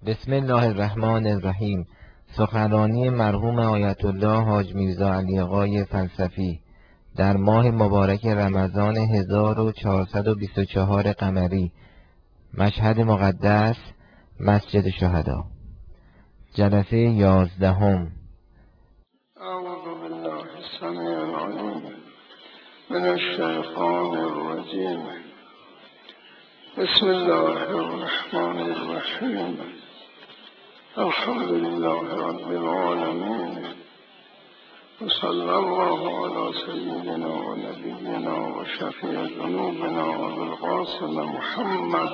بسم الله الرحمن الرحیم. سخنرانی مرحوم آیت الله حاج میرزا علی آقای فلسفی در ماه مبارک رمضان 1424 قمری، مشهد مقدس، مسجد شهدا، جلسه 11. اعوذ بالله السمیع العلیم من الشیطان الرجیم. بسم الله الرحمن الرحیم. الحمد لله رب العالمین و صلی الله علی سیدنا و نبینا و شفیع ذنوبنا ابو القاسم محمد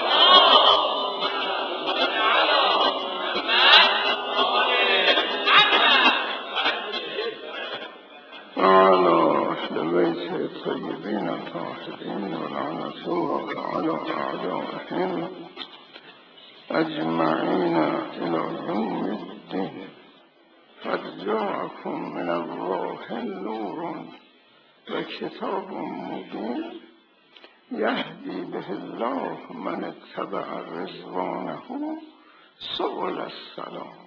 وعلى أهل بيت الطيبين الطاهرين ولعنة الله على أعدائهم أجمعين إلى يوم الدين. قد جاءكم من الله نور وكتاب مبين يهدي به الله من اتبع رضوانه سبل السلام.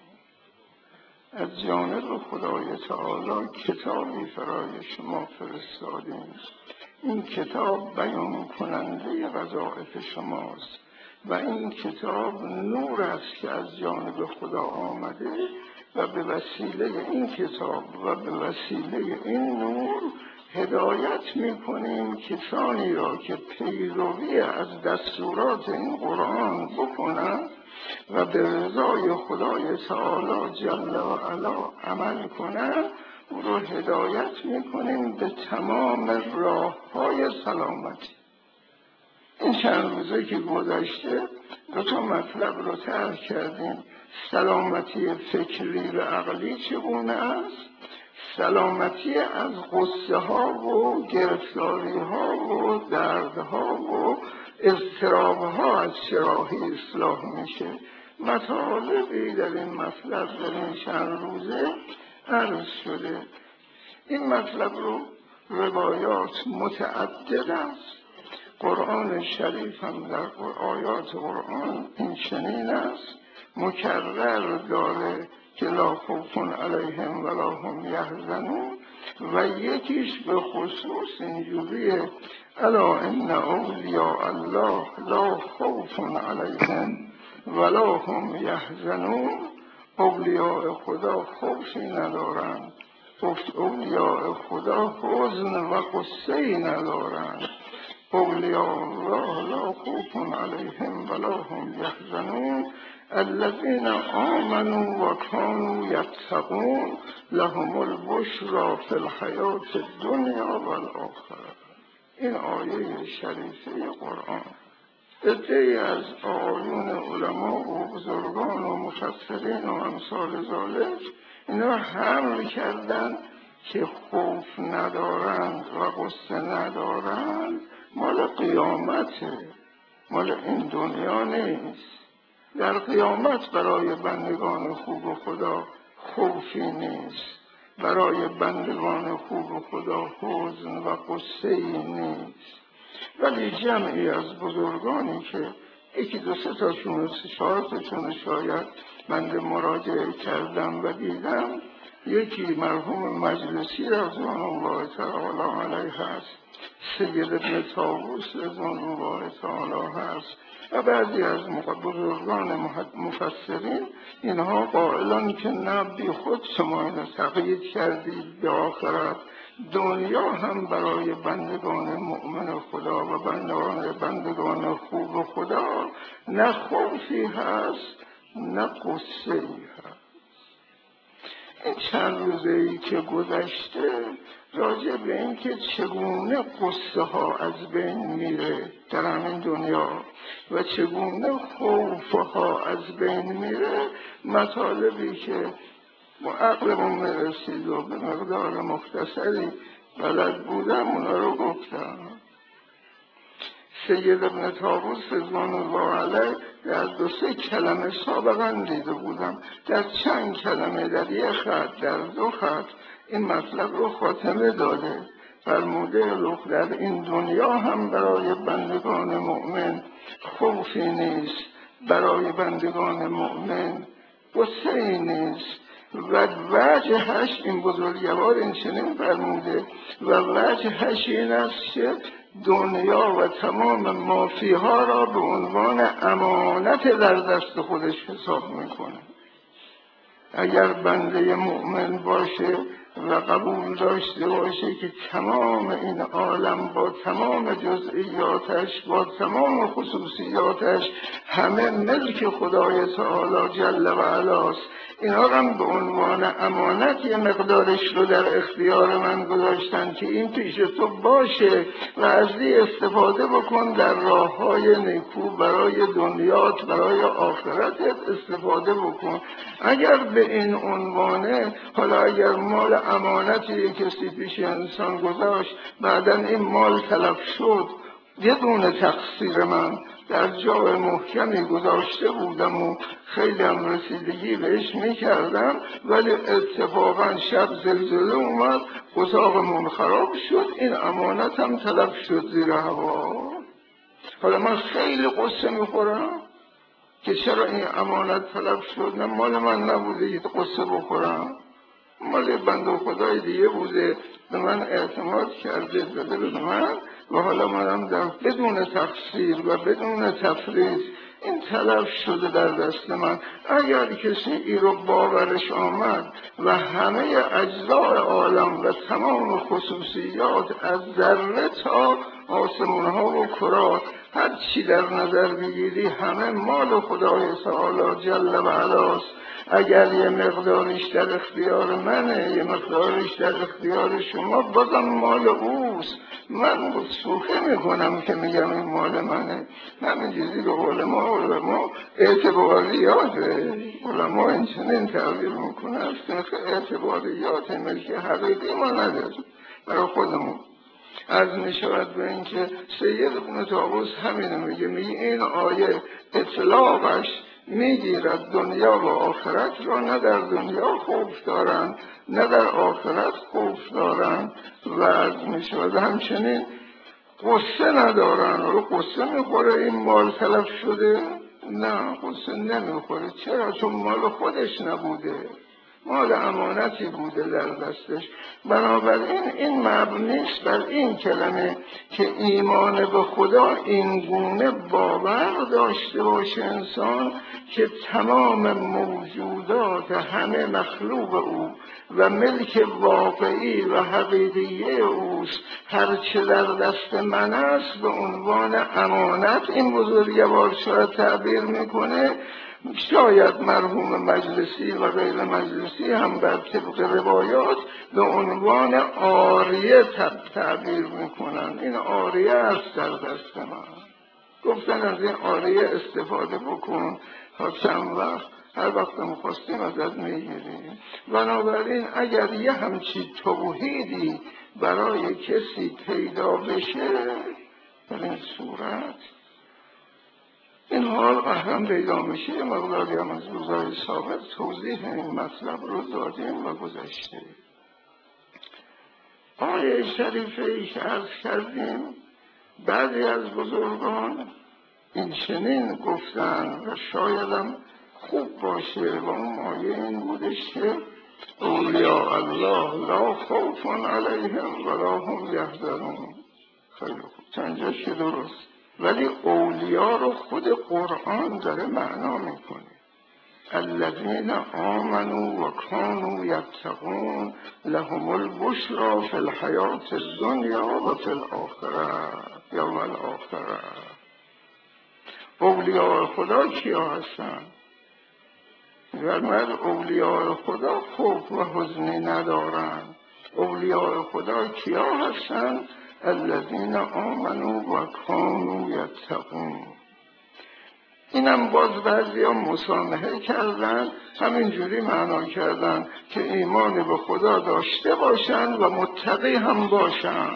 از جانب خدای تعالی کتابی برای شما فرستادیم. این کتاب بیان کننده وظایف شماست و این کتاب نور است که از جانب خدا آمده و به وسیله این کتاب و به وسیله این نور هدایت می‌کنیم کسانی را که پیروی از دستورات این قرآن بکنند و به رضای خدای تعالی جل و علا عمل کنند. او را هدایت می‌کنیم به تمام راه‌های سلامتی. این چند روزه که گذشته دو تا مطلب رو طرح کردیم. سلامتی فکری و عقلی چگونه است؟ سلامتی از غصه ها و گرفتاری ها و دردها و اضطراب ها از چه راهی اصلاح میشه. مطالبی در این مطلب در این چند روزه عرض شده. این مطلب رو روایات متعدد است. قرآن شریف هم در آیات قرآن این چنین است، مکرر داره که لا خوف علیهم ولا هم یحزنون، و یکیش به خصوص اینجوریه الا ان اولیاء الله لا خوف علیهم ولا هم یحزنون. اولیاء خدا خوفی ندارند، اولیاء خدا حزن و غصه‌ای ندارند. اولیاء الله لا خوف علیهم ولا هم یحزنون الذین آمنوا و کانوا یتقون لهم البشری فی الحیاة الدنیا و الاخره. این آیه شریفه قرآن. عده‌ای از آیون علما و بزرگان و مفسرین و امثال ذالک اینا حمل کردند که خوف ندارند و غصه ندارند مال قیامته، مال این دنیا نیست. در قیامت برای بندگان خوب خدا خوفی نیست، برای بندگان خوب خدا حزن و غصه‌ای نیست. ولی جمعی از بزرگانی که یکی دو سه تاشون و سه چهار تاشون شاید بنده مراجعه کردم و دیدم، یکی مرحوم مجلسی رضوان الله تعالی علیه هست، سید ابن طاووس رضوان الله تعالی هست و بعضی از بزرگان مفسرین، اینها قائلان که نه بی خود شما اینو تقیید کردید به آخرت، دنیا هم برای بندگان مؤمن خدا و بندگان خوب خدا نه خوفی هست نه غصه‌ای هست. این چند روزه‌ای که گذشته راجع به این که چگونه غصه ها از بین میره در همین دنیا و چگونه خوف ها از بین میره، مطالبی که با عقلمون میرسید و به مقدار مختصری بلد بودم اونا رو گفتم. سید ابن طاووس رضوان الله علیه در دو سه کلمه سابقا دیده بودم، در چند کلمه، در یک خط، در دو خط این مطلب رو خاتمه داده. فرموده در این دنیا هم برای بندگان مؤمن خوفی نیست برای بندگان مؤمن قصه ای نیست و وجهش این بزرگوار این چنین فرموده و وجهش این است که دنیا و تمام مافیها را به عنوان امانت در دست خودش حساب میکنه. اگر بنده مؤمن باشه و قبول داشته باشه که تمام این عالم با تمام جزئیاتش با تمام خصوصیاتش همه ملک خدای تعالی جل و علاست، اینا هم به عنوان امانت یه مقدارش رو در اختیار من گذاشتن که این پیش تو باشه و از این استفاده بکن، در راه‌های نیکو برای دنیات برای آخرتت استفاده بکن. اگر به این عنوانه، حالا اگر مال امانتی کسی پیش انسان گذاشت بعداً این مال تلف شد، یه دونه تقصیر من در جای محکمی گذاشته بودم و خیلی هم رسیدگی بهش میکردم، ولی اتفاقا شب زلزله اومد اتاقمون خراب شد، این امانتم تلف شد زیر هوا. حالا من خیلی قصه میخورم که چرا این امانت تلف شد، نه مال من نبوده که قصه بخورم، مال بنده خدای دیگه بوده، به من اعتماد کرده داده به من و حالا منم در بدون تقصیر و بدون تفریط این تلف شده در دست من. اگر کسی این رو باورش آمد و همه اجزای عالم و تمام خصوصیات از ذره تا آسمان‌ها و کرات هر چی در نظر بگیری همه مال خدای تعالی جل و علاست، اگر یه مقدارش در اختیار منه یه مقدارش در اختیار شما، بازم مال اوست. من شوخی میکنم که میگم این مال منه، همین چیزی به علما اعتباریاته، علما این چنین تعبیر میکنه اعتباریات ملک حقیقی ما نداریم برای خودمون. عرض می شود به این که سید ابن طاووس همینو میگه این آیه اطلاقش میگیرد دنیا و آخرت را، نه در دنیا خوف دارن نه در آخرت خوف دارن و عرض می شود همچنین قصه ندارن. رو قصه میخوره این مال تلف شده؟ نه قصه نمیخوره. چرا؟ چون مال خودش نبوده، مال امانتی بوده در دستش. بنابراین این مبنی است بر این کلمه که ایمان به خدا این گونه باور داشته باشه انسان که تمام موجودات همه مخلوق او و ملک واقعی و حقیقی اوست، هرچه در دست من است به عنوان امانت این بزرگوار شاید تعبیر میکنه. شاید مرحوم مجلسی و غیر مجلسی هم بر طبق روایات به عنوان عاریه تعبیر میکنن. این عاریه است در دست من، گفتن از این عاریه استفاده بکن تا چند وقت، هر وقت میخواستیم ازت میگیریم. بنابراین اگر یه همچی توحیدی برای کسی پیدا بشه در این صورت، این حال قهرم پیدا میشه. یه مقداری هم از روزهای سابق توضیح این مطلب رو دادیم و گذشته. آیه شریفه ای که عرض کردیم بعضی از بزرگان این چنین گفتن و شایدم خوب باشه و اون آیه این بودش که اولیاء الله لا خوف علیهم ولا هم یحزنون. خیلی خوب، چندجاش که درست، ولی اولیاء رو خود قرآن داره معنا میکنه. الذین آمنوا و کانوا یتقون لهم البشری فی الحیاة الدنیا و فی الآخرة یوم الآخرة. اولیاء خدا کیا هستن؟ فرمود اولیاء خدا خوف و حزنی ندارن. اولیاء خدا کیا هستن؟ الذین آمنوا و کانوا یتقون. اینم باز بعضی ها مسامحه کردن، همینجوری معنا کردن که ایمان به خدا داشته باشن و متقی هم باشن.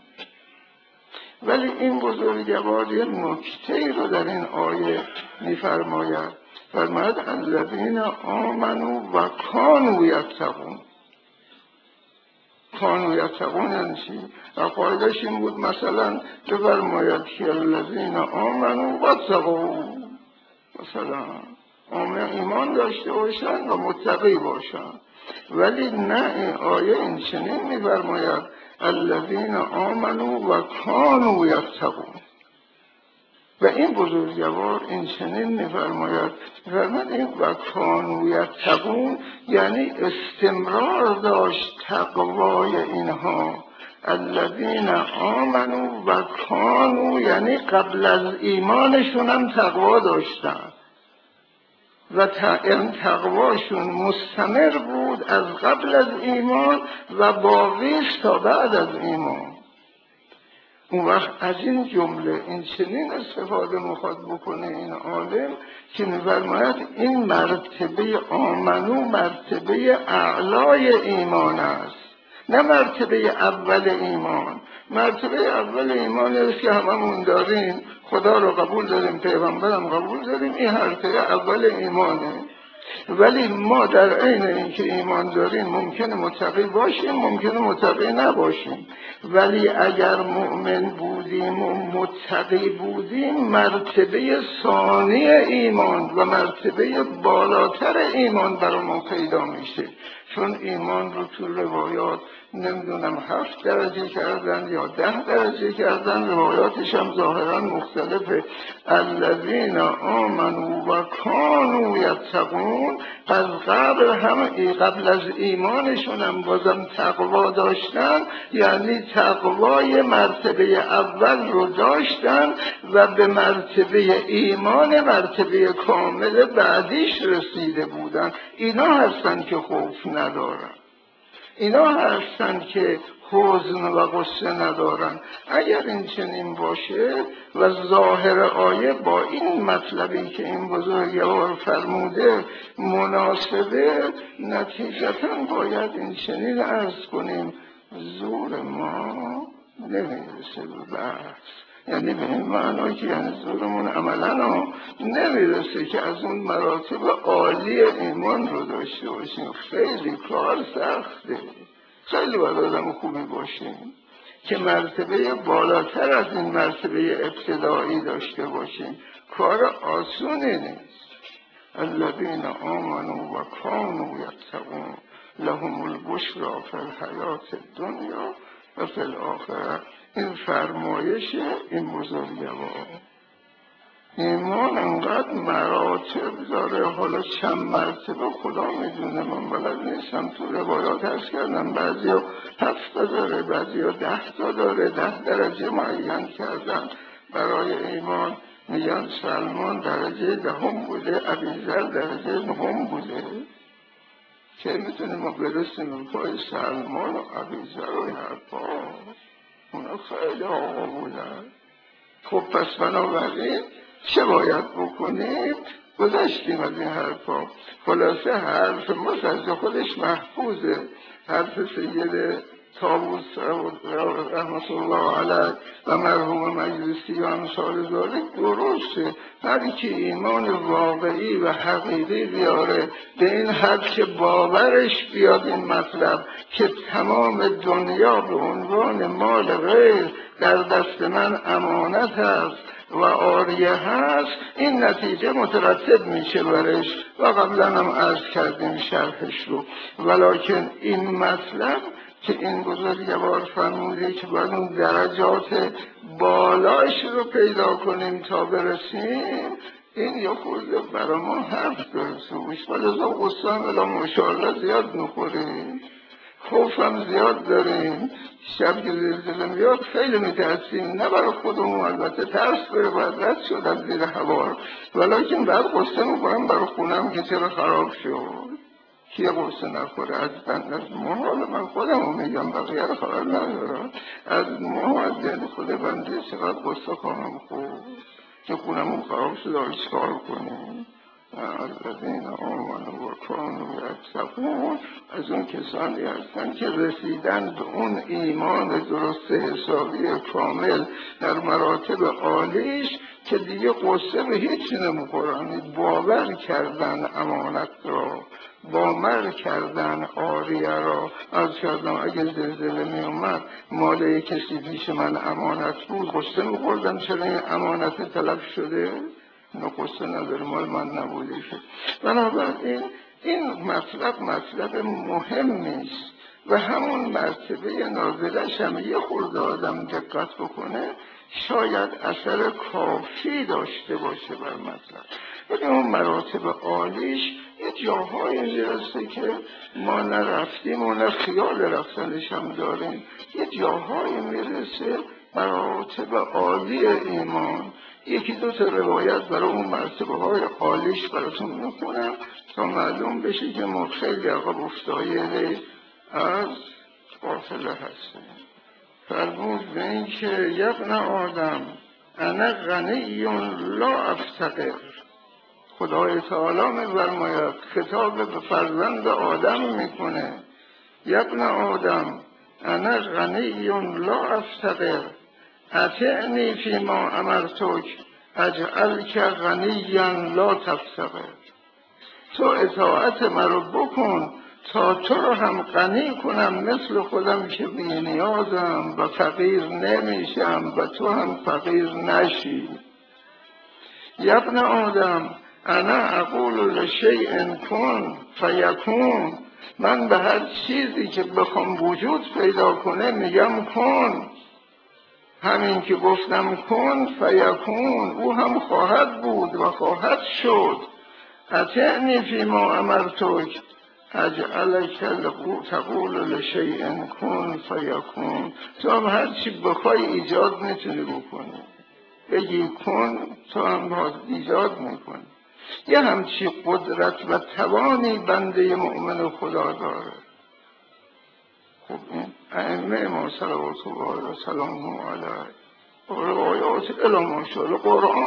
ولی این بزرگوار یه نکته رو در این آیه میفرماید، فرماید الذین آمنوا و کانوا یتقون. کانوا یتقون یعنی چی؟ و قاعدش این بود مثلا بفرماید که الذین آمنوا و اتقوا، مثلا عامه ایمان داشته باشن و متقی باشن. ولی نه، این آیه این چنین می‌فرماید الذین آمنوا و کانوا یتقون. و این بزرگوار این چنین می‌فرماید این و کانوا یتقون یعنی استمرار داشت تقوای اینها. الذین آمنوا و کانوا یعنی قبل از ایمانشون هم تقوا داشتن و این تقواشون مستمر بود از قبل از ایمان و باقی است تا بعد از ایمان. اون وقت از این جمله این چنین استفاده میخواد بکنه این عالم که می‌فرماید این مرتبه آمنو مرتبه اعلای ایمان است، نه مرتبه اول ایمان. مرتبه اول ایمان است که هممون داریم، خدا رو قبول داریم، پیغمبرم قبول داریم، این مرتبه اول ایمانه. ولی ما در عین اینکه ایمان داریم ممکنه متقی باشیم، ممکنه متقی نباشیم. ولی اگر مؤمن بودیم و متقی بودیم مرتبه ثانی ایمان و مرتبه بالاتر ایمان برامون پیدا میشه. چون ایمان رو تو روایات نمیدونم 7 درجه کردن یا 10 درجه کردن، روایاتش هم ظاهرا مختلفه. الذین آمنوا و کانوا یتقون، از قبل از ایمانشون هم بازم تقوا داشتن، یعنی تقوای مرتبه اول رو داشتن و به مرتبه ایمان مرتبه کامل بعدیش رسیده بودن. اینا هستن که خوف ندارن، اینا هستن که حزن و غصه ندارن. اگر این چنین باشه و ظاهر آیه با این مطلبی که این بزرگوار فرموده مناسبه، نتیجتا باید این چنین عرض کنیم زور ما نمیرسه به بحث. یعنی به این معنی که یعنی زورمون عملا نمیرسه که از اون مراتب عالی ایمان رو داشته باشیم. خیلی کار سخته، خیلی باید آدم خوبی باشیم که مرتبه بالاتر از این مرتبه ابتدایی داشته باشیم. کار آسونی نیست. الذین آمنوا و کانوا یتقون لهم البشری فی الحیاة الدنیا و فی الآخرة. این فرمایش این بزرگوار. ایمان انقدر مراتب داره، حالا چند مرتبه خدا میدونه، من بلد نیستم. تو روایات هست کردم بعضی ها 7 داره، بعضی ها 10 داره، 10 درجه معین کردن برای ایمان. میگن سلمان درجه 10 بوده، ابیذر درجه 9 بوده. که میتونیم ما برسیم پای سلمان و ابیذر و این حرفا، اونا خیلی آقا بودن. خب پس بنابراین چه باید بکنیم؟ گذشتیم از این حرفا. خلاصه حرف ما از خودش محفوظه. حرف سید طاووس رحمت الله علیه و مرحوم مجلسی و امثال ذالک درسته. هر کی ایمان واقعی و حقیقی بیاره به این حد که باورش بیاد این مطلب که تمام دنیا به عنوان مال غیر در دست من امانت است و عاریه هست، این نتیجه مترتب میشه برش و قبلا هم عرض کردیم شرحش رو. ولکن این مطلب که این بزرگوار فرموده که باید اون درجات بالاش رو پیدا کنیم تا برسیم، این یه خورده برای ما حرف درسوش. ولی از قصه هم الان ماشاءالله زیاد میخوریم، خوف هم زیاد داریم. شب که زلزله میاد خیلی میترسیم، نه برای خودمون، البته ترس بره باید رد شد از زیر هوا، ولیکن بعد قصه میکنم برای خونم که چرا خراب شد. کیه قصه نخوره؟ از محال من خودم رو میگم، بقیه رو خبر ندارم. از محال دل خود بنده چقدر قصه خواهم خورد که خونمون خراب شد، چیکار کنیم؟ الذین آمنوا و کانوا یتقون از اون کسانی هستن که رسیدن به اون ایمان درست حسابی کامل در مراتب عالیش که دیگه قصه به هیچ نمیخورن. باور کردن امانت را، باور کردن عاریه را. از کردم اگه زلزله می اومد مال کسی پیش من امانت بود، قصه میخوردم چرا این امانت تلف شده؟ نقصه نداره، مال من نبوده که. بنابراین این مطلب مهمی است و همون مرتبه نازلش هم یه خورده آدم دقت بکنه شاید اثر کافی داشته باشه بر مطلب. ولی اون مراتب عالیش یه جاهایی میرسه که ما نرفتیم و نه خیال رفتنش هم داریم. یه جاهایی میرسه مراتب عالی ایمان. یکی دو تا روایت برای اون مرتبه های عالیش براتون میکنم تا معلوم بشه که ما خیلی عقب افتاده از غافله هستیم. فرمود به این که یبن آدم انا غنی لا افتقر. خدای تعالی می‌فرماید، خطاب به فرزند آدم میکنه، یبن آدم انا غنی لا افتقر اطعنی فیما امرتک اجعلک غنیا لا تفتقر. تو اطاعت مرا بکن تا تو رو هم غنی کنم مثل خودم که بی نیازم و فقیر نمیشم و تو هم فقیر نشی. یبن آدم انا اقول لشیء کن فیکون. من به هر چیزی که بخوام وجود پیدا کنه میگم کن. همین که گفتم کن فیکون، او هم خواهد بود و خواهد شد. اطعنی فیما امرتک اجعلک تقول لشیء کن فیکون. تو هم هر چی بخوای ایجاد میتونی بکنی، بگی کن تو هم ایجاد میکنی. یه همچی قدرت و توانی بنده مؤمن خدا داره. خب این ائمه ما صلوات الله و سلامه علیه روایات الاماشال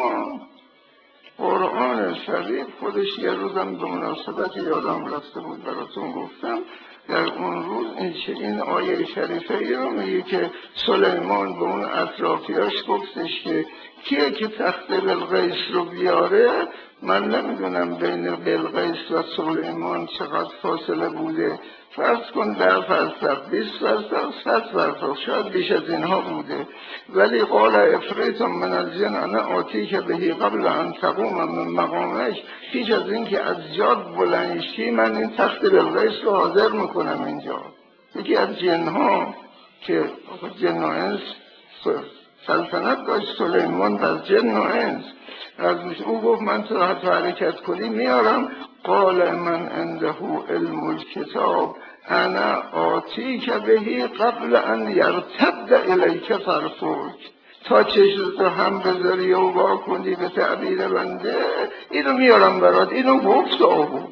قرآن شریف خودش یه روزم به مناسبت یادم رفته بود براتون گفتم. در اون روز این آیه شریفه ای رو میگه که سلیمان به اون اطرافیاش گفتش که کیه که تخت بلقیس رو بیاره. من نمیدونم بین بلقیس و سلیمان چقدر فاصله بوده، فرض کن 10%، 20%، 100%، شاید بیش از اینها بوده. ولی قال افریت من الجن انا آتی که بهی قبل ان تقوم من مقامش، پیش از این که از جاد بلندشی من این تخت بلقیس رو حاضر میکنم اینجا. یکی از جنها که جن و انس سلطنت داشت، سلیمان بر جن و انس، از او گفت من تو حرکت کنی میارم. قال من عنده علم الکتاب انا آتی که بهی قبل ان یرتد الیک طرفک. تا چشمت هم بذاری و وا کنی به تعبیر بنده اینو میارم برات. اینو گفت آبود.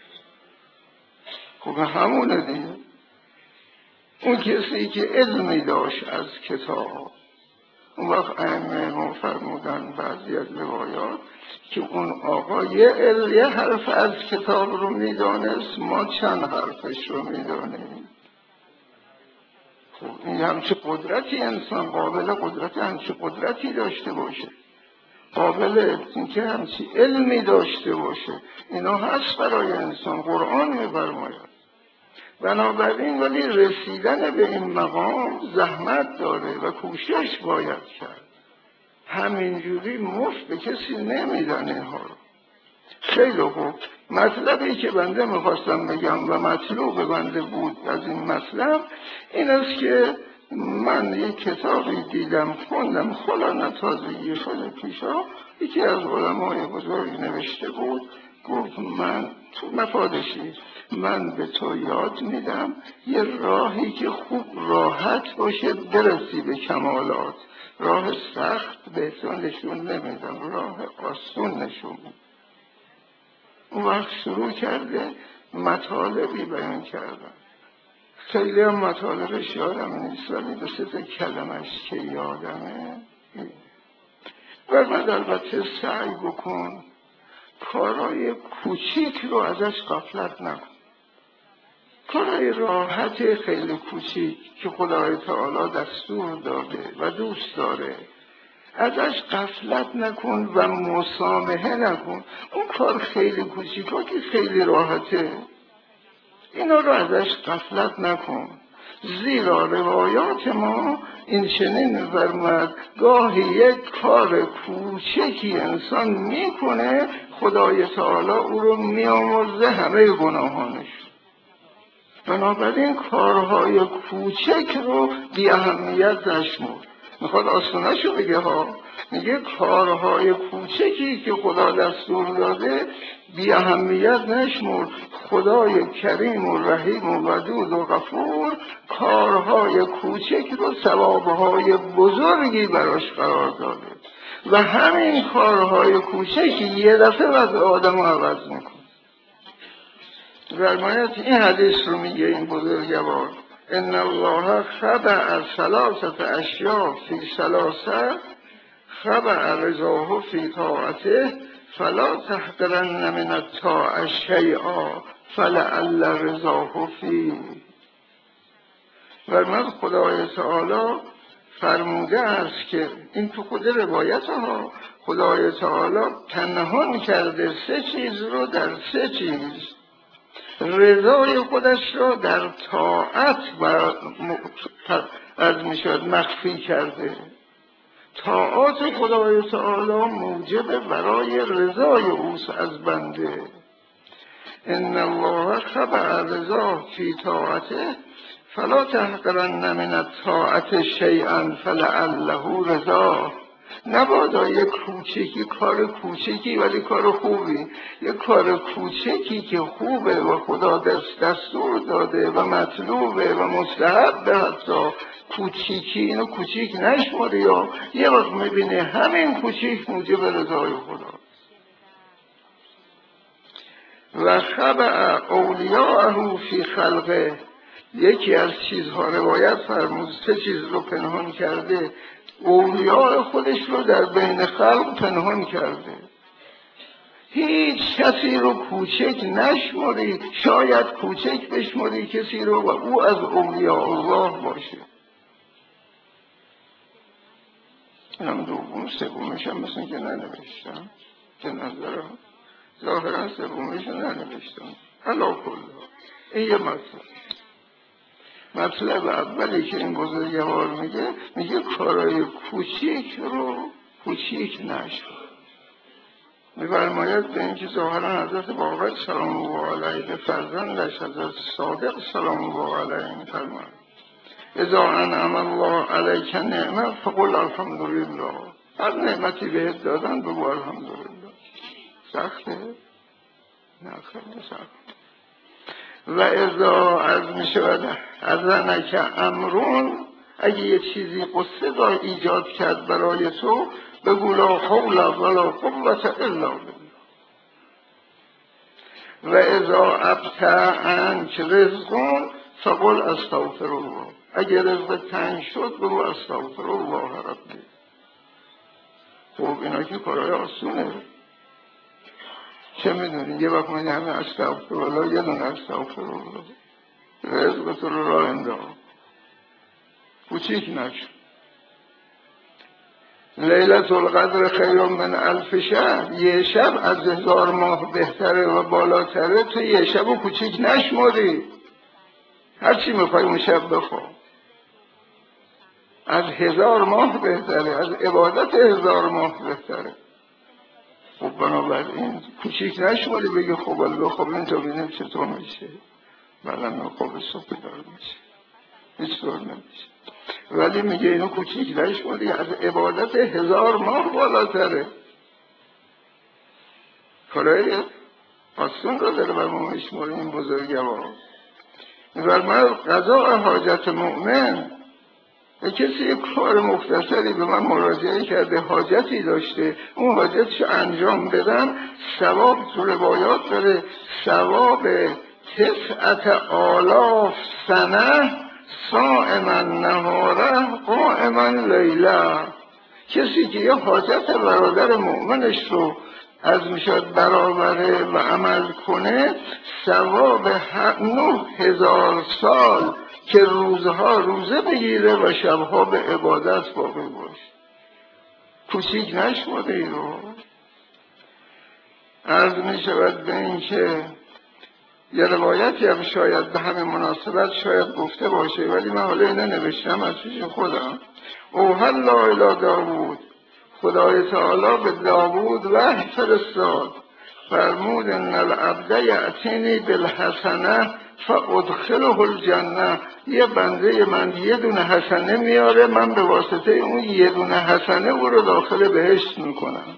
خب همونه دیگه. اون کسی که علمی داشت از کتاب. اون وقت ائمه ما فرمودن بعضی از روایات که اون آقا یه حرف از کتاب رو میدانست، ما چند حرفش رو میدانیم. خب این همچه قدرتی انسان قابل قدرت همچه قدرتی داشته باشه، قابل اینکه همچه علمی داشته باشه، اینا هست برای انسان. قرآن می‌فرماید. بنابراین ولی رسیدن به این مقام زحمت داره و کوشش باید کرد. همینجوری مفت به کسی نمیدن اینها رو. خیلی خوب. مطلبی که بنده میخواستم بگم و مطلوب بنده بود از این مطلب این است که من یک کتابی دیدم خوندم، خلا تازگی شده پیشا، یکی از علمای بزرگ نوشته بود، گفت من تو مفادشی من به تو یاد میدم یه راهی که خوب راحت باشه برسی به کمالات. راه سخت به تو نشون نمیدم، راه آسون نشون میدم. اون وقت شروع کرده مطالبی بیان کردن. خیلی هم مطالبش یادم نیست ولی به سه کلمش که یادمه. و بعد البته سعی بکن کارهای کوچیک رو ازش غفلت نکن. کارهای راحت خیلی کوچیک که خدای تعالی دستور داده و دوست داره ازش غفلت نکن و مسامحه نکن. اون کار خیلی کوچیکا که خیلی راحته، اینا رو ازش غفلت نکن. زیرا روایات ما این چنین می‌فرماید گاهی یک کار کوچکی انسان میکنه خدای تعالی او رو میامرزه همه گناهانش. بنابراین کارهای کوچک رو بی اهمیت نشمر. میخواد آسونه‌شو بگه ها، میگه کارهای کوچکی که خدا دستور داده بی اهمیت نشمر. خدای کریم و رحیم و ودود و غفور کارهای کوچک رو ثوابهای بزرگی براش قرار داده و همین کارهای کوچکی یه دفعه وضع آدم رو عوض میکنه. فرماید این حدیث رو میگه این بزرگوار ان الله خبأ ثلاثة اشیاء فی ثلاثة خبأ رضاه فی طاعته فلا تحقرن من الطاعة شیئا فلعل رضاه فیه. فرماید خدای تعالی فرموده است که این تو خود روایت ها خدای تعالی پنهان کرده سه چیز رو در سه چیز. رضای خودش را در طاعت از میشد مخفی کرده. طاعات خدای تعالی موجب برای رضای اوست از بنده. ان الله خبأ رضاه فی طاعته فلا تحقرن من الطاعة شیئا فلعله رضاه. نبادا یک کوچکی کار کوچکی ولی کار خوبی، یک کار کوچکی که خوبه و خدا دستور داده و مطلوبه و مستحبه، حتی کوچکی اینو کوچیک نشماری یا یه وقت میبینه همین کوچیک موجب رضای خدا. و خبأ اولیاءه فی خلقه، یکی از چیزها روایت فرمود سه چیز رو پنهان کرده، اولیاء خودش رو در بین خلق پنهان کرده. هیچ کسی رو کوچک نشماری، شاید کوچک بشماری کسی رو و او از اولیاء الله باشه. هم دوم سومش هم مثل که ننوشتم که نظرم ظاهرا سومش ننوشتم. علا کلا این یه مطلب اولی که این بزرگوار میگه کارهای کوچیک رو کوچیک نشو. می‌فرماید به اینکه ظاهرا حضرت باقر سلام الله علیه به فرزندش حضرت صادق سلام الله علیه می‌فرماید اذا انعم الله علیک نعمه فقل الحمدلله. هر نعمتی بهت دادن بگو الحمدلله. سخته؟ نه خیلی سخته. و اذا از میشود اذنک امرون، اگه یه چیزی قصه را ایجاد کرد برای تو بگو لا حول ولا قوة الا بالله. و اذا ابطأ عنک رزق فقل استغفر الله. اگه رزق تنگ شد بگو استغفر الله ربی. خب اینا که کارهای آسونه، چه میدونی یه وقت من همه استغفر الله یه دونه استغفر الله رزق تو رو راه انداخت. کوچیک نشو. لیلة القدر خیر من الف شهر، یه شب از 1000 ماه بهتره و بالاتره. تو یه شب رو کوچیک نشماری، هرچی میخوای اون شب بخواه. از 1000 ماه بهتره، از عبادت 1000 ماه بهتره. خب بنابراین کوچیک نشماری بگی خب الله خب این تو بینیم چطور میشه، بعدم خب صبح دار میشه، هیچ طور نمیشه. ولی میگه اینو کوچیک نشماری، از عبادت 1000 ماه بالاتره. کارهای آسون رو داره بر ما میشماری این بزرگوار. می‌فرماید قضاء حاجت مؤمن، کسی یک کار مختصری به من مراجعه کرده، حاجتی داشته، اون حاجتش انجام بدم، ثواب تو روایات داره ثواب 9,000 سنه صائما نهاره قائما لیلا. کسی که یه حاجت برادر مؤمنش رو از میشد برآوره و عمل کنه، ثواب 9,000 سال که روزها روزه بگیره و شبها به عبادت باقی باشه. کوچیک نشماره این رو. عرض می شود به این که یه روایتی هم شاید به همین مناسبت شاید گفته باشه، ولی من حالا اینه نوشتم از پیش خودم. اوحلا الی داوود، خدای تعالی به داوود وحی فرستاد، فرمود ان العبد یأتینی بالحسنه فادخله الجنه، یه بنده من یه دونه حسنه میاره، من به واسطه اون یه دونه حسنه او رو داخل بهشت میکنم.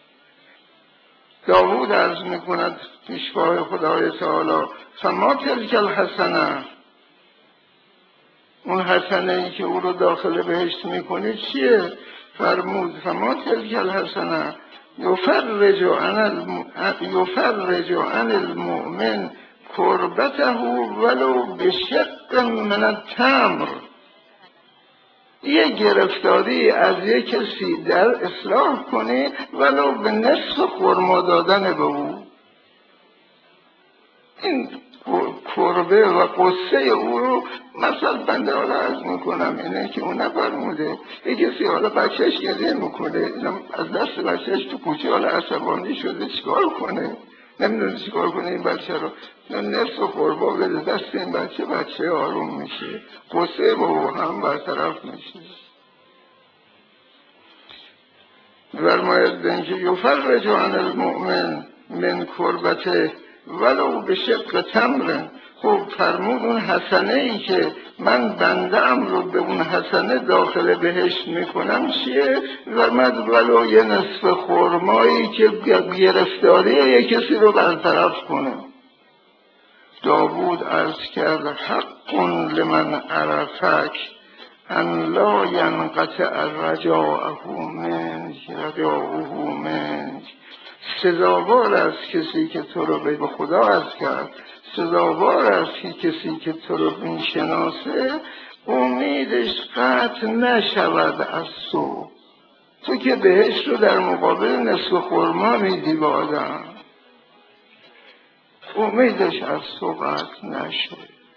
داوود عرض میکند پیشگاه خدای تعالی فما تلک الحسنه، اون حسنه ای که او رو داخل بهشت میکنی چیه؟ فرمود فما تلک الحسنه یفرج عن المؤمن کربته ولو بشق من التمر، یه گرفتاری از یک کسی در اصلاح کنی ولو به نصف خرما دادن به او. این کربه و قصه او رو مثلا بنده حالا عرض میکنم اینه که اون نفرموده یه کسی حالا بچهش گریه میکنه، اینم از دست بچهش تو کوچه حالا عصبانی شده، چیکار کنه؟ نمیدونه چیکار کنه این بچه رو، نصف خورما بده دست این بچه آروم میشه، قصه با او هم برطرف میشه. فرماید اینکه یفرج عن المؤمن من کربته ولو به شق تمر. خب فرمود اون حسنه ای که من بنده ام رو به اون حسنه داخل بهشت میکنم چیه؟ فرمود ولو یه نصف خرمایی که گرفتاری یه کسی رو برطرف کنه. داوود عرض کرد حق لمن عرفک ان لا ینقطع رجاؤه منک، سزاوار است کسی که تو رو به خدا عرض کرد، سزاوار است کسی که تو رو میشناسه امیدش قطع نشود از تو که بهشت رو در مقابل نصف خرما میدی به آدم، امیدش از تو قطع نشه.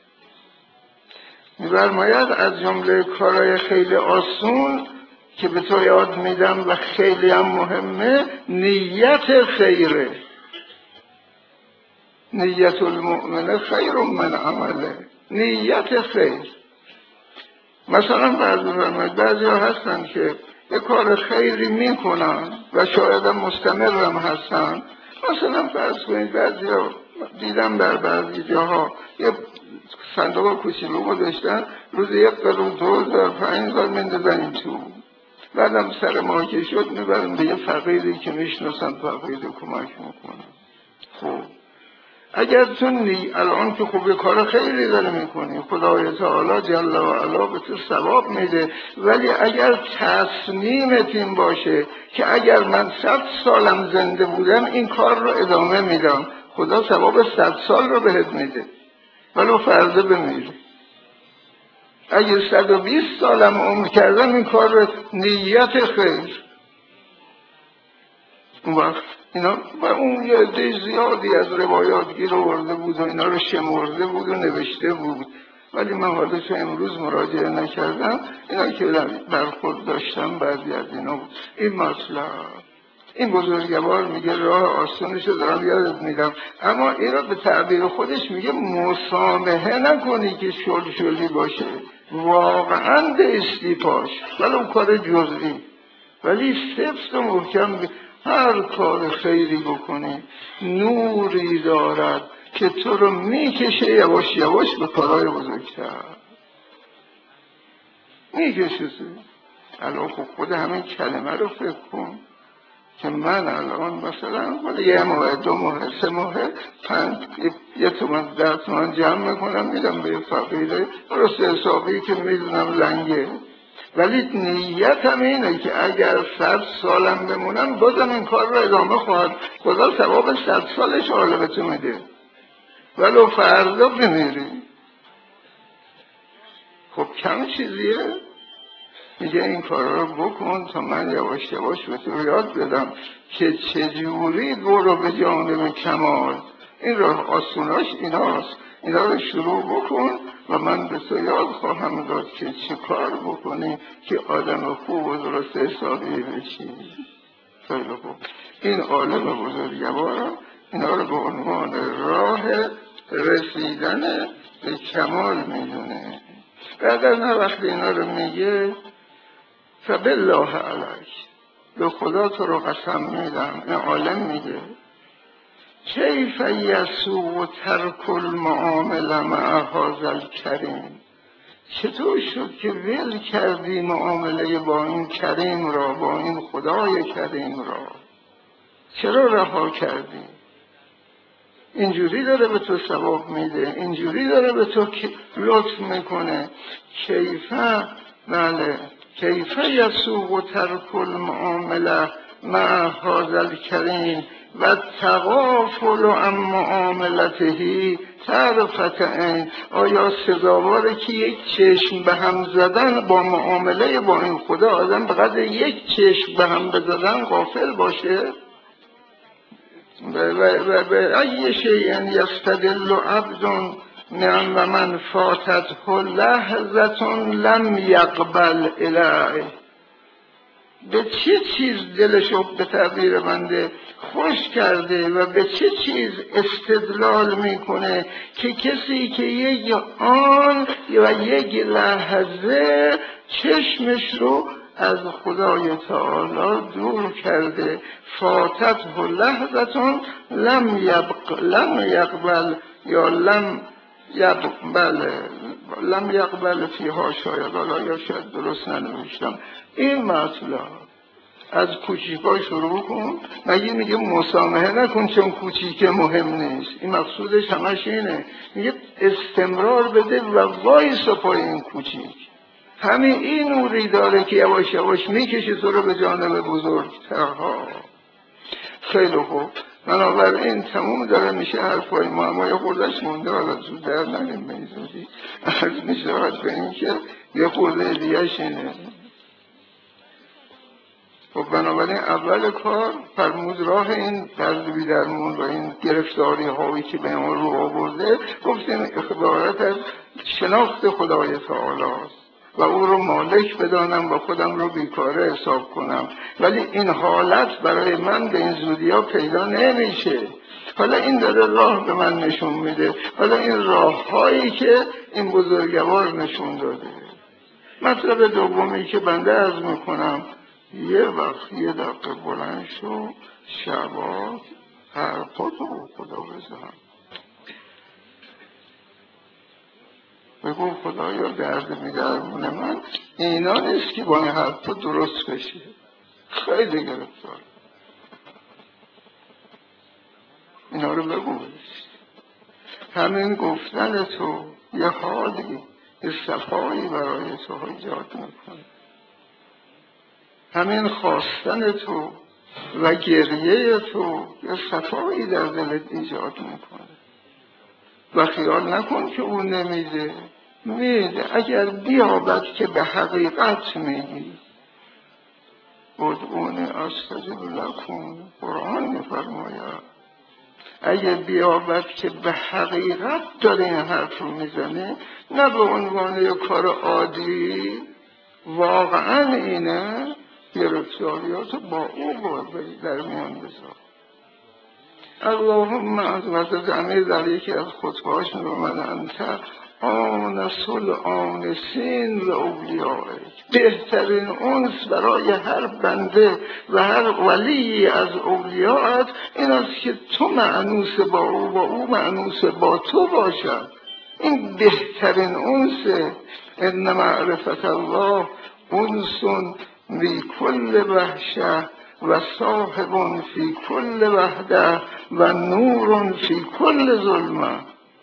می‌فرماید از جمله کارهای خیلی آسون که به تو یاد میدم و خیلی هم مهمه، نیت خیره. نیت المؤمن خیر من عمله، نیت خیر. مثلا بعضی ها هستن که یه کار خیری میکنن و شاید هم مستمرم هستن. مثلا فرض کنید بعضی ها دیدم در بعضی جاها یه صندوق کوچولو گذاشتن، روز 1 قرون 2000 5000 میندازن این تو، بعدم سر ماه که شد میبرن به یه فقیری که میشناسن فقیر کمک میکنن. خب اگر تو الان که خوب کار خیلی داره میکنی، خدای تعالی جل و علا به تو ثواب میده، ولی اگر تصمیمت این باشه که اگر من 100 سالم زنده بودم این کار رو ادامه میدم، خدا ثواب 100 سال رو بهت میده ولو فردا بمیری. اگه 120 سالم عمر کردم این کار رو، نیت خیر. اون وقت اینا و اون یه عده زیادی از روایات گیر آورده بود و اینا رو شمرده بود و نوشته بود، ولی من حالا تو امروز مراجعه نکردم، اینا که برخورد داشتم بعضی از اینا بود. این مطلب این بزرگوار میگه راه آسونش رو دارم یادت میدم، اما این رو به تعبیر خودش میگه مسامحه نکنی که شلی باشه، واقعا دستی پاش ولو کار جزئی، ولی سفت و محکم هر کار خیری بکنی نوری دارد که تو رو میکشه یواش یواش به کارهای بزرگتر میکشه. الان خود همین کلمه رو فکر کن که من الان مثلا یه ماه 2 ماه 3 ماه 1 تومن 10 تومن جمع میکنم میدم به فقیره، درست حسابی که میدونم لنگه، ولی نیتم اینه که اگر 100 سالم بمونم بازم این کار رو ادامه خواهد، خدا ثواب 100 سالش حالا به تو میده ولو فردا بمیری. خب کم چیزیه؟ میگه این کارا رو بکن تا من یواش یواش به تو یاد بدم که چجوری برو به جانب کمال. این راه آسوناش ایناست، اینا رو شروع بکن و من به تو یاد خواهم داد که چه کار بکنی که آدم خوب و درست حسابی بشی. خیلی خوب. این عالم بزرگوار اینا رو به عنوان راه رسیدن به کمال میدونه. بعد از وقتی اینا رو میگه فبالله علیک، به خدا تو رو قسم میدم، این عالم میگه کیف یسوء ترک المعامله مع هذا الکریم، چطور شد که ول کردی معامله با این کریم را، با این خدای کریم را، چرا رها کردی؟ اینجوری داره به تو ثواب میده، اینجوری داره به تو لطف میکنه. کیفه، بله، کیفه یسوق ترک المعامله مع هذا الکریم و تغافل عن معاملته طرفة عین. آیا سزاواره که یک چشم به هم زدن با معامله با این خدا آدم به قدر یک چشم به هم بزدن غافل باشه؟ و ای شیء یستدل عبد من و من فاتته لحظة لم یقبل الیه. به چه چیز دلشو به تعبیر بنده خوش کرده و به چه چیز استدلال میکنه که کسی که یک آن و یک لحظه چشمش رو از خدای تعالی دور کرده، فاتته لحظة لم یقبل یا لم یقبل فیها، شاید یا شاید درست ننوشتم این مطلب. از کوچیکا شروع کن، مگه میگه مسامحه نکن چون کوچیک مهم نیست؟ این مقصودش همش اینه، میگه استمرار بده و وایسا پای این کوچیک. همین این نوری داره که یواش یواش میکشه تو رو به جانب بزرگترها. خیلی خوب، بنابراین تموم داره میشه حرفای ما، اما یه خوردش مونده، حالا زود در نریم به این زودی. عرض میشود به این که یه خورده دیگهش اینه. خب بنابراین اول کار فرمود راه این درد بی‌درمون و این گرفتاری هایی که به ما رو آورده، گفتیم عبارت از شناخت خدای تعالی است و او رو مالک بدانم و خودم رو بیکاره حساب کنم. ولی این حالت برای من به این زودی ها پیدا نمیشه. حالا این داره راه به من نشون میده، حالا این راه هایی که این بزرگوار نشون داده. مطلب دومی که بنده عرض میکنم، یه وقت یه دقیقه بلند شو شبات حرفاتو خدا بزن، بگو خدایا درد بی‌درمون من اینا نیست که با این حرفا درست بشه، خیلی گرفتار. اینا رو بگو. همین گفتن تو یه حالی، یه صفایی برای تو ایجاد میکنه. همین خواستن تو و گریه تو یه صفایی در دلت ایجاد میکنه. و خیال نکن که اون نمیده، میده. اگر بیابد که به حقیقت میگی. ادعونی استجب لکم، قرآن میفرماید اگر بیابد که به حقیقت داره این حرف رو میزنه، نه به عنوان یک کار عادی، واقعا اینه، گرفتاریات با او باید در میان بذار. اللهم از وزد امیر در یکی از خطبهاش می‌آمد انت آنس الآنسین لاولیائک، بهترین انس برای هر بنده و هر ولی از اولیاءت این است که تو مأنوس با او و او مأنوس با تو باشد. این بهترین انسه. ان معرفت الله انس بی کل وحشه و صاحب فی کل وحده و نور فی کل ظلمه.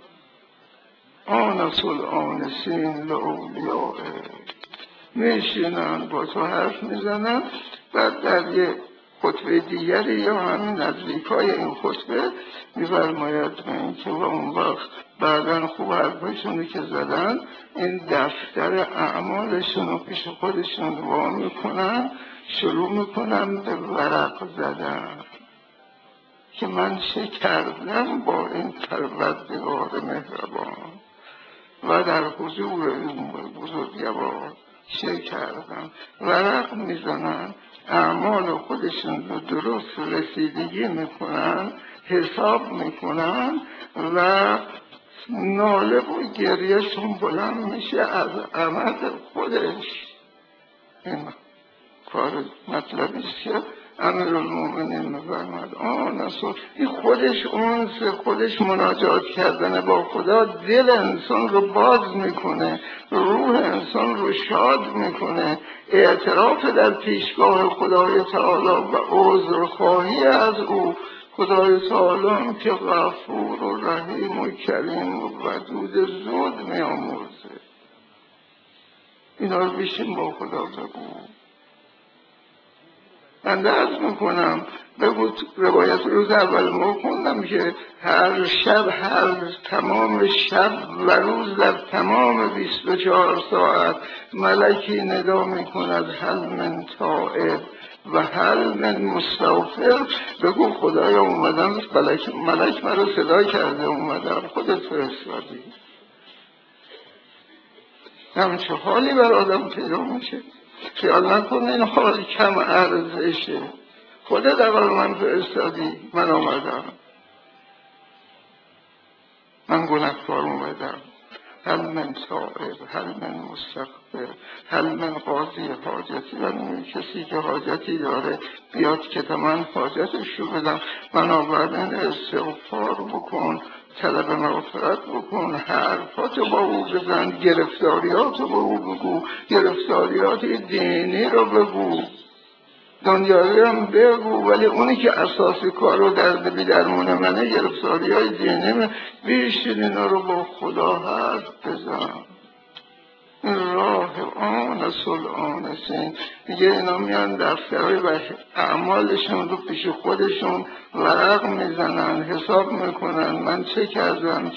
آنس الآنسین لاولیائه. میشینن با تو حرف میزنن، بعد در یه خطبه دیگری یا همین نزدیکای این خطبه میفرماید به این که و اون وقت بعدن خوب حرفشونو که زدن این دفتر اعمالشون رو پیش خودشون وا میکنن، شروع میکنن به ورق زدن که من چه کردم با این پروردگار مهربان و در حضور این بزرگوار چه کردم. ورق میزنن، اعمال خودشون رو درست رسیدگی میکنن، حساب میکنن و ناله و گریهشون بلند میشه از عمل خودش. این کار مطلبی است که امیرالمومنین می‌فرماد این خودش اونس، خودش مناجات کردن با خدا دل انسان رو باز میکنه، روح انسان رو شاد میکنه، اعتراف در پیشگاه خدای تعالی و عذرخواهی از او. خدای تعالی که غفور و رحیم و کریم و ودود زود میامرزه. اینا رو بیشین با خدا بگو. من درد میکنم بگو روایت روز اول ما خوندم که هر شب، تمام شب و روز در تمام 24 ساعت ملکی ندا میکند هل من تائب و هل من مستغفر. بگو خدایا اومدم، ملک مرا صدا کرده اومدم، خودت فرستادی. همچه حالی بر آدم پیدا میشه. خیال نکنه این حال کم ارزشه. خودت اول من فرستادی، من آمدم، من گنهکار اومدم. هل من تائب، هل من مستغفر، هل من قاضی حاجتی. و کسی که حاجتی داره بیاد که من حاجتش رو بدم. بنابراین استغفار بکن، طلب مغفرت بکن، حرفاتو با او بزن، گرفتاریاتو با او بگو، گرفتاریات دینی رو بگو، دنیایی هم بگو، ولی اونی که اساسی کار رو درد بی درمون منه گرفتاری های دینی من. بیشتر اینا رو با خدا حرف بزن. این راه آنس الآنسین. میگه اینا میان دفترهای و اعمالشون رو پیش خودشون ورق میزنن، حساب میکنن، من چه کردم،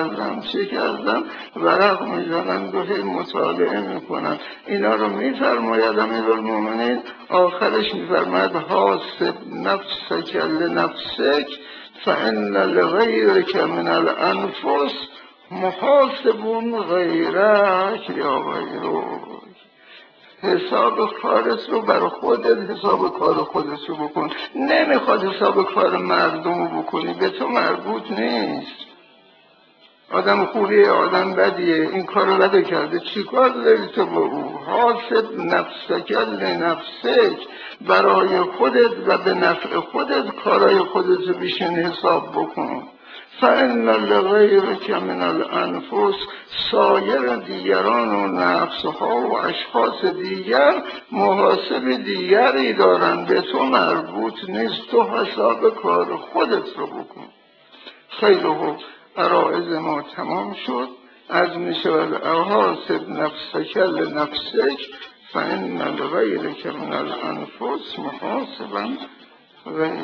ورق میزنن و هی مطالعه میکنن. اینا رو میفرماید امیرالمومنین، آخرش میفرماید حاسب نفسک لنفسک فإن لغیرک من الانفس محاسبون غیرک یا غیرک. حساب کارت رو برای خودت، حساب کار خودت رو بکن. نمیخواد حساب کار مردم رو بکنی، به تو مربوط نیست. آدم خوبیه، آدم بدیه، این کار رو بده کرده، چی کار داری تو با او؟ حاسب نفسک لنفسک. برای خودت و به نفع خودت کارای خودت رو بیشین حساب بکن. فإن لغیرک من الانفس. سایر دیگران و نفسها و اشخاص دیگر محاسب دیگری دارن، به تو مربوط نیست. تو حساب کار خودت رو بکن. خیلی خوب، عرائض ما تمام شد. از میشود حاسب نفسک لنفسک فإن لغیرک من الانفس محاسبا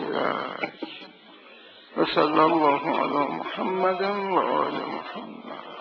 غیرک. و صلی الله علی محمد و آل محمد.